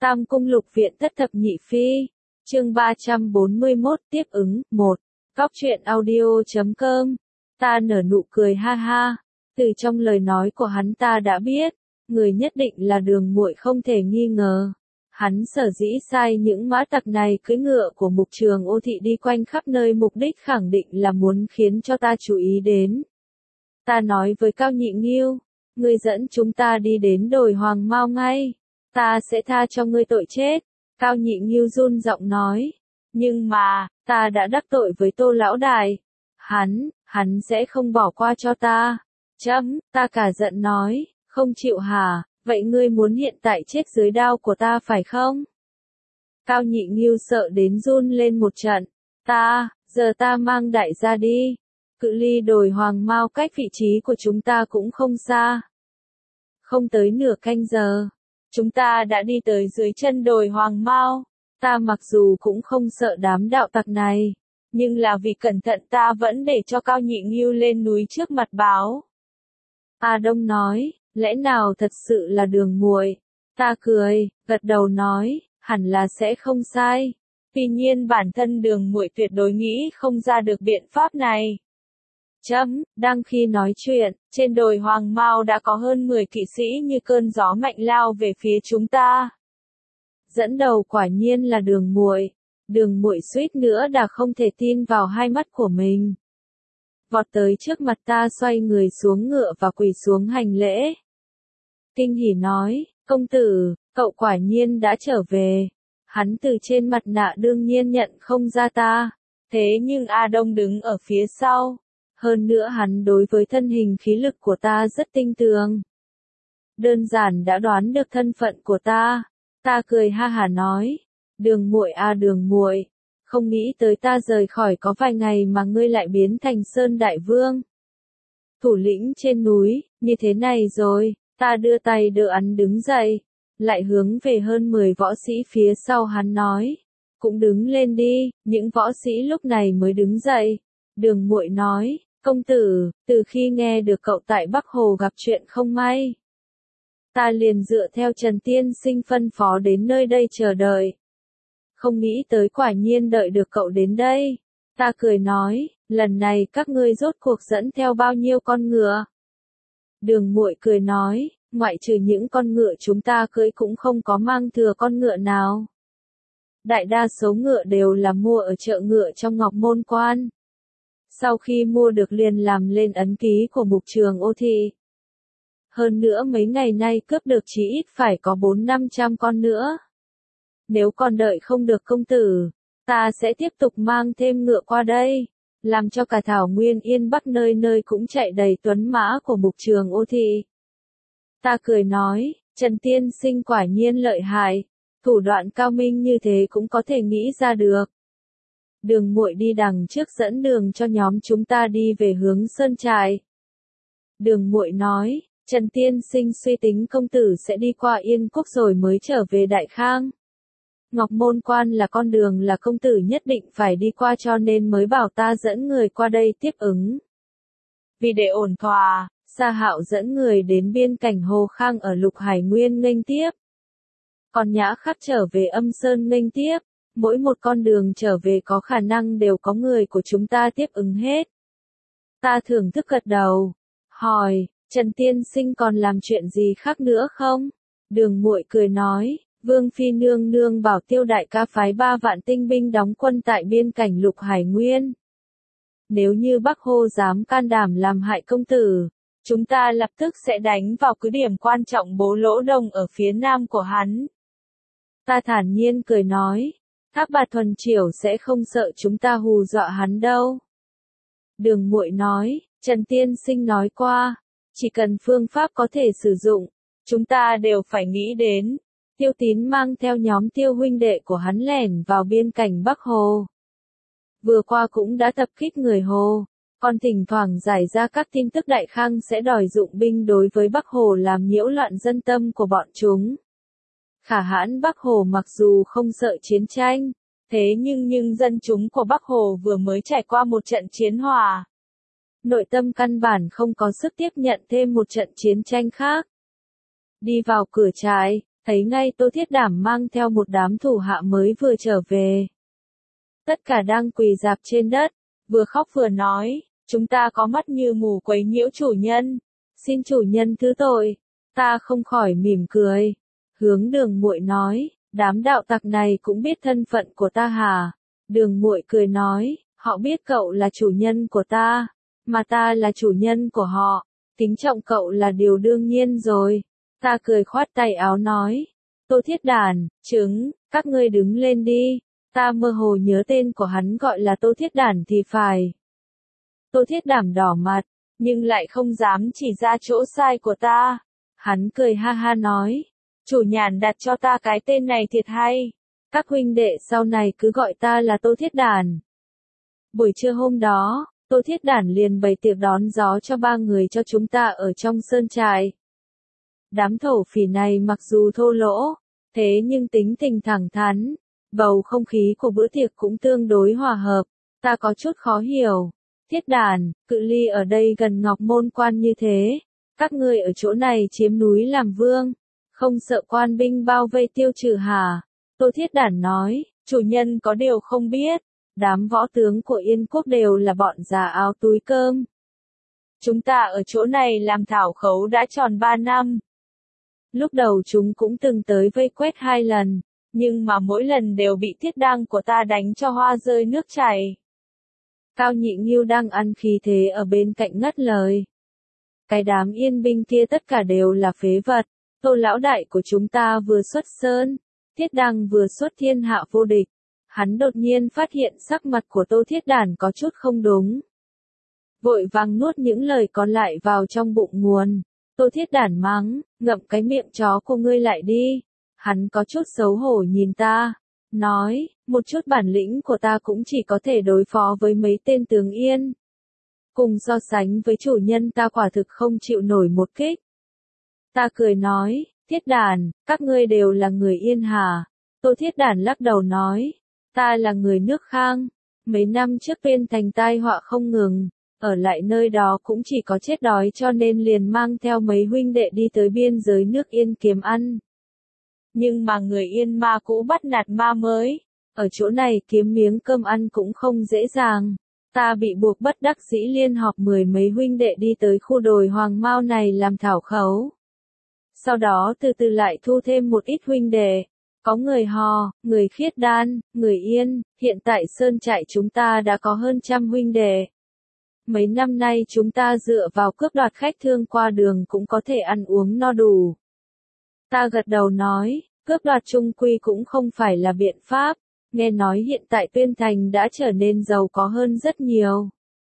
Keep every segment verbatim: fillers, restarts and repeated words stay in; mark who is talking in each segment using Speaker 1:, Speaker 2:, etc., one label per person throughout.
Speaker 1: Tam Cung Lục Viện Thất Thập Nhị Phi, chương ba trăm bốn mươi mốt tiếp ứng, một. Cóc truyện audio chấm com. Ta nở nụ cười ha ha, từ trong lời nói của hắn ta đã biết, người nhất định là Đường Muội không thể nghi ngờ. Hắn sở dĩ sai những mã tặc này cưỡi ngựa của Mục Trường Ô Thị đi quanh khắp nơi, mục đích khẳng định là muốn khiến cho ta chú ý đến. Ta nói với Cao Nhị Nghiêu, ngươi dẫn chúng ta đi đến đồi Hoàng Mao ngay, ta sẽ tha cho ngươi tội chết. Cao Nhị Nghiêu run giọng nói, nhưng mà, ta đã đắc tội với Tô Lão Đại. Hắn, hắn sẽ không bỏ qua cho ta. Chấm, ta cả giận nói, không chịu hả, vậy ngươi muốn hiện tại chết dưới đao của ta phải không? Cao Nhị Nghiêu sợ đến run lên một trận. Ta, giờ ta mang đại gia đi. Cự ly đồi Hoàng Mao cách vị trí của chúng ta cũng không xa. Không tới nửa canh giờ, chúng ta đã đi tới dưới chân đồi Hoàng Mao. Ta mặc dù cũng không sợ đám đạo tặc này, nhưng là vì cẩn thận ta vẫn để cho Cao Nhị Nghiêu lên núi trước mặt báo. A Đông nói, lẽ nào thật sự là Đường Muội? Ta cười, gật đầu nói, hẳn là sẽ không sai. Tuy nhiên bản thân Đường Muội tuyệt đối nghĩ không ra được biện pháp này. Chấm, đang khi nói chuyện, trên đồi Hoàng Mao đã có hơn mười kỵ sĩ như cơn gió mạnh lao về phía chúng ta. Dẫn đầu quả nhiên là Đường Muội. Đường Muội suýt nữa đã không thể tin vào hai mắt của mình. Vọt tới trước mặt ta, xoay người xuống ngựa và quỳ xuống hành lễ. Kinh hỉ nói, công tử, cậu quả nhiên đã trở về. Hắn từ trên mặt nạ đương nhiên nhận không ra ta. Thế nhưng A Đông đứng ở phía sau. Hơn nữa hắn đối với thân hình khí lực của ta rất tinh tường. Đơn giản đã đoán được thân phận của ta. Ta cười ha hả nói, Đường Muội à Đường Muội, không nghĩ tới ta rời khỏi có vài ngày mà ngươi lại biến thành Sơn Đại Vương. Thủ lĩnh trên núi, như thế này rồi, ta đưa tay đỡ hắn đứng dậy, lại hướng về hơn mười võ sĩ phía sau hắn nói, cũng đứng lên đi. Những võ sĩ lúc này mới đứng dậy. Đường Muội nói, công tử, từ khi nghe được cậu tại Bắc Hồ gặp chuyện không may, ta liền dựa theo Trần Tiên Sinh phân phó đến nơi đây chờ đợi. Không nghĩ tới quả nhiên đợi được cậu đến đây. Ta cười nói, lần này các ngươi rốt cuộc dẫn theo bao nhiêu con ngựa? Đường Muội cười nói, ngoại trừ những con ngựa chúng ta cưỡi cũng không có mang thừa con ngựa nào. Đại đa số ngựa đều là mua ở chợ ngựa trong Ngọc Môn Quan. Sau khi mua được liền làm lên ấn ký của Mục Trường Ô Thị. Hơn nữa mấy ngày nay cướp được chí ít phải có bốn năm trăm con nữa. Nếu còn đợi không được công tử, ta sẽ tiếp tục mang thêm ngựa qua đây, làm cho cả Thảo Nguyên Yên Bắc nơi nơi cũng chạy đầy tuấn mã của Mục Trường Ô Thị. Ta cười nói, Trần Tiên Sinh quả nhiên lợi hại, thủ đoạn cao minh như thế cũng có thể nghĩ ra được. Đường Muội đi đằng trước dẫn đường cho nhóm chúng ta đi về hướng Sơn Trại. Đường Muội nói, Trần Tiên Sinh suy tính công tử sẽ đi qua Yên Quốc rồi mới trở về Đại Khang. Ngọc Môn Quan là con đường là công tử nhất định phải đi qua, cho nên mới bảo ta dẫn người qua đây tiếp ứng. Vì để ổn thỏa, Sa Hạo dẫn người đến biên cảnh Hồ Khang ở Lục Hải Nguyên nghênh tiếp. Còn Nhã Khắc trở về Âm Sơn nghênh tiếp. Mỗi một con đường trở về có khả năng đều có người của chúng ta tiếp ứng hết. Ta thưởng thức gật đầu, hỏi, Trần Tiên Sinh còn làm chuyện gì khác nữa không? Đường Muội cười nói, Vương Phi nương nương bảo Tiêu đại ca phái ba vạn tinh binh đóng quân tại biên cảnh Lục Hải Nguyên. Nếu như Bắc Hồ dám can đảm làm hại công tử, chúng ta lập tức sẽ đánh vào cứ điểm quan trọng Bố Lỗ Đông ở phía nam của hắn. Ta thản nhiên cười nói, Thác Bạt Thuần Triểu sẽ không sợ chúng ta hù dọa hắn đâu. Đường Muội nói, Trần Tiên Sinh nói qua, chỉ cần phương pháp có thể sử dụng, chúng ta đều phải nghĩ đến. Tiêu Tín mang theo nhóm Tiêu huynh đệ của hắn lẻn vào biên cảnh Bắc Hồ. Vừa qua cũng đã tập kích người Hồ, còn thỉnh thoảng giải ra các tin tức Đại Khang sẽ đòi dụng binh đối với Bắc Hồ làm nhiễu loạn dân tâm của bọn chúng. Khả hãn Bắc Hồ mặc dù không sợ chiến tranh, thế nhưng nhưng dân chúng của Bắc Hồ vừa mới trải qua một trận chiến hòa. Nội tâm căn bản không có sức tiếp nhận thêm một trận chiến tranh khác. Đi vào cửa trại, thấy ngay Tô Thiết Đảm mang theo một đám thủ hạ mới vừa trở về. Tất cả đang quỳ rạp trên đất, vừa khóc vừa nói, chúng ta có mắt như mù quấy nhiễu chủ nhân, xin chủ nhân thứ tội. Ta không khỏi mỉm cười, hướng Đường Muội nói, đám đạo tặc này cũng biết thân phận của ta hả? Đường Muội cười nói, họ biết cậu là chủ nhân của ta, mà ta là chủ nhân của họ, kính trọng cậu là điều đương nhiên rồi. Ta cười khoát tay áo nói, Tô Thiết Đản, trứng, các ngươi đứng lên đi. Ta mơ hồ nhớ tên của hắn gọi là Tô Thiết Đản thì phải. Tô Thiết Đảm đỏ mặt, nhưng lại không dám chỉ ra chỗ sai của ta. Hắn cười ha ha nói, chủ nhàn đặt cho ta cái tên này thiệt hay. Các huynh đệ sau này cứ gọi ta là Tô Thiết Đản. Buổi trưa hôm đó, Tô Thiết Đản liền bày tiệc đón gió cho ba người cho chúng ta ở trong sơn trại. Đám thổ phỉ này mặc dù thô lỗ, thế nhưng tính tình thẳng thắn, bầu không khí của bữa tiệc cũng tương đối hòa hợp. Ta có chút khó hiểu. Thiết Đản, cự ly ở đây gần Ngọc Môn Quan như thế, các ngươi ở chỗ này chiếm núi làm vương, không sợ quan binh bao vây tiêu trừ hả? Tô Thiết Đản nói, chủ nhân có điều không biết, đám võ tướng của Yên Quốc đều là bọn già áo túi cơm. Chúng ta ở chỗ này làm thảo khấu đã tròn ba năm. Lúc đầu chúng cũng từng tới vây quét hai lần, nhưng mà mỗi lần đều bị thiết đăng của ta đánh cho hoa rơi nước chảy. Cao Nhị Nghiêu đang ăn khí thế ở bên cạnh ngắt lời. Cái đám yên binh kia tất cả đều là phế vật, Tô lão đại của chúng ta vừa xuất sơn, Thiết Đăng vừa xuất thiên hạ vô địch. Hắn đột nhiên phát hiện sắc mặt của Tô Thiết Đản có chút không đúng. Vội vàng nuốt những lời còn lại vào trong bụng nguồn. Tô Thiết Đản mắng, ngậm cái miệng chó của ngươi lại đi. Hắn có chút xấu hổ nhìn ta, nói, một chút bản lĩnh của ta cũng chỉ có thể đối phó với mấy tên tướng yên. Cùng so sánh với chủ nhân ta quả thực không chịu nổi một kích. Ta cười nói, Thiết Đản, các ngươi đều là người Yên hả? Tô Thiết Đản lắc đầu nói, ta là người nước Khang. Mấy năm trước Tuyên Thành tai họa không ngừng, ở lại nơi đó cũng chỉ có chết đói cho nên liền mang theo mấy huynh đệ đi tới biên giới nước Yên kiếm ăn. Nhưng mà người Yên ma cũ bắt nạt ma mới, ở chỗ này kiếm miếng cơm ăn cũng không dễ dàng. Ta bị buộc bất đắc dĩ liên họp mười mấy huynh đệ đi tới khu đồi Hoàng Mao này làm thảo khấu. Sau đó từ từ lại thu thêm một ít huynh đệ, có người Hò, người Khiết Đan, người Yên, hiện tại sơn trại chúng ta đã có hơn trăm huynh đệ. Mấy năm nay chúng ta dựa vào cướp đoạt khách thương qua đường cũng có thể ăn uống no đủ. Ta gật đầu nói, cướp đoạt chung quy cũng không phải là biện pháp, nghe nói hiện tại Tuyên Thành đã trở nên giàu có hơn rất nhiều.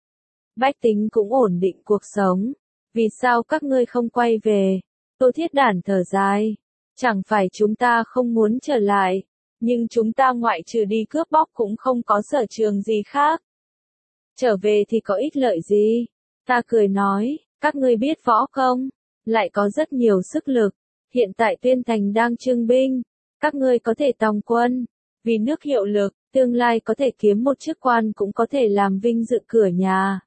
Speaker 1: Bách tính cũng ổn định cuộc sống, vì sao các ngươi không quay về? Tô Thiết Đản thở dài, chẳng phải chúng ta không muốn trở lại, nhưng chúng ta ngoại trừ đi cướp bóc cũng không có sở trường gì khác. Trở về thì có ích lợi gì? Ta cười nói, các ngươi biết võ công, lại có rất nhiều sức lực, hiện tại Tuyên Thành đang trưng binh, các ngươi có thể tòng quân, vì nước hiệu lực, tương lai có thể kiếm một chức quan cũng có thể làm vinh dự cửa nhà.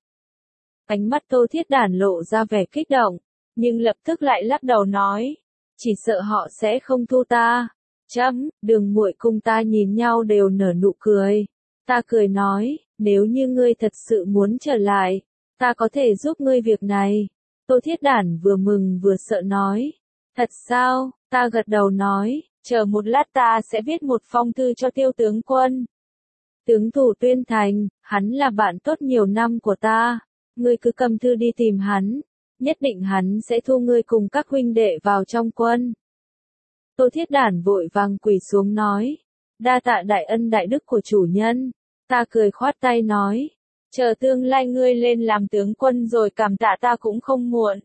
Speaker 1: Ánh mắt Tô Thiết Đản lộ ra vẻ kích động, nhưng lập tức lại lắc đầu nói, chỉ sợ họ sẽ không thu ta. Chấm, Đường Muội cùng ta nhìn nhau đều nở nụ cười. Ta cười nói, nếu như ngươi thật sự muốn trở lại, ta có thể giúp ngươi việc này. Tô Thiết Đản vừa mừng vừa sợ nói, thật sao? Ta gật đầu nói, chờ một lát ta sẽ viết một phong thư cho Tiêu tướng quân. Tướng thủ Tuyên Thành, hắn là bạn tốt nhiều năm của ta, ngươi cứ cầm thư đi tìm hắn, nhất định hắn sẽ thu ngươi cùng các huynh đệ vào trong quân. Tô Thiết Đản vội vàng quỳ xuống nói, đa tạ đại ân đại đức của chủ nhân. Ta cười khoát tay nói, chờ tương lai ngươi lên làm tướng quân rồi cảm tạ ta cũng không muộn.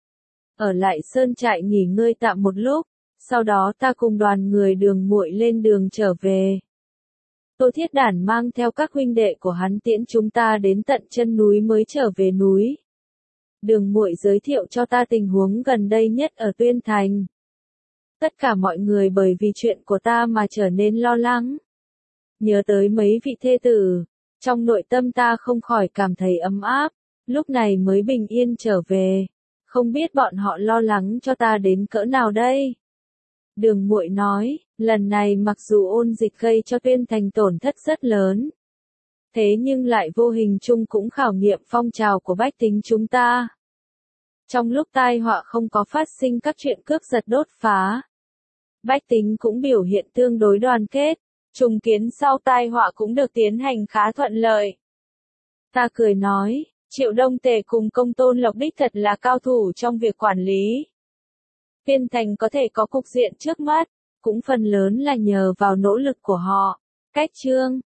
Speaker 1: Ở lại sơn trại nghỉ ngơi tạm một lúc, sau đó ta cùng đoàn người Đường Muội lên đường trở về. Tô Thiết Đản mang theo các huynh đệ của hắn tiễn chúng ta đến tận chân núi mới trở về núi. Đường Muội giới thiệu cho ta tình huống gần đây nhất ở Tuyên Thành. Tất cả mọi người bởi vì chuyện của ta mà trở nên lo lắng. Nhớ tới mấy vị thê tử, trong nội tâm ta không khỏi cảm thấy ấm áp, lúc này mới bình yên trở về. Không biết bọn họ lo lắng cho ta đến cỡ nào đây. Đường Muội nói, lần này mặc dù ôn dịch gây cho Tuyên Thành tổn thất rất lớn, thế nhưng lại vô hình chung cũng khảo nghiệm phong trào của bách tính chúng ta. Trong lúc tai họa không có phát sinh các chuyện cướp giật đốt phá, bách tính cũng biểu hiện tương đối đoàn kết, trùng kiến sau tai họa cũng được tiến hành khá thuận lợi. Ta cười nói, Triệu Đông Tề cùng Công Tôn Lộc đích thật là cao thủ trong việc quản lý. Tuyên Thành có thể có cục diện trước mắt, cũng phần lớn là nhờ vào nỗ lực của họ. Cách chương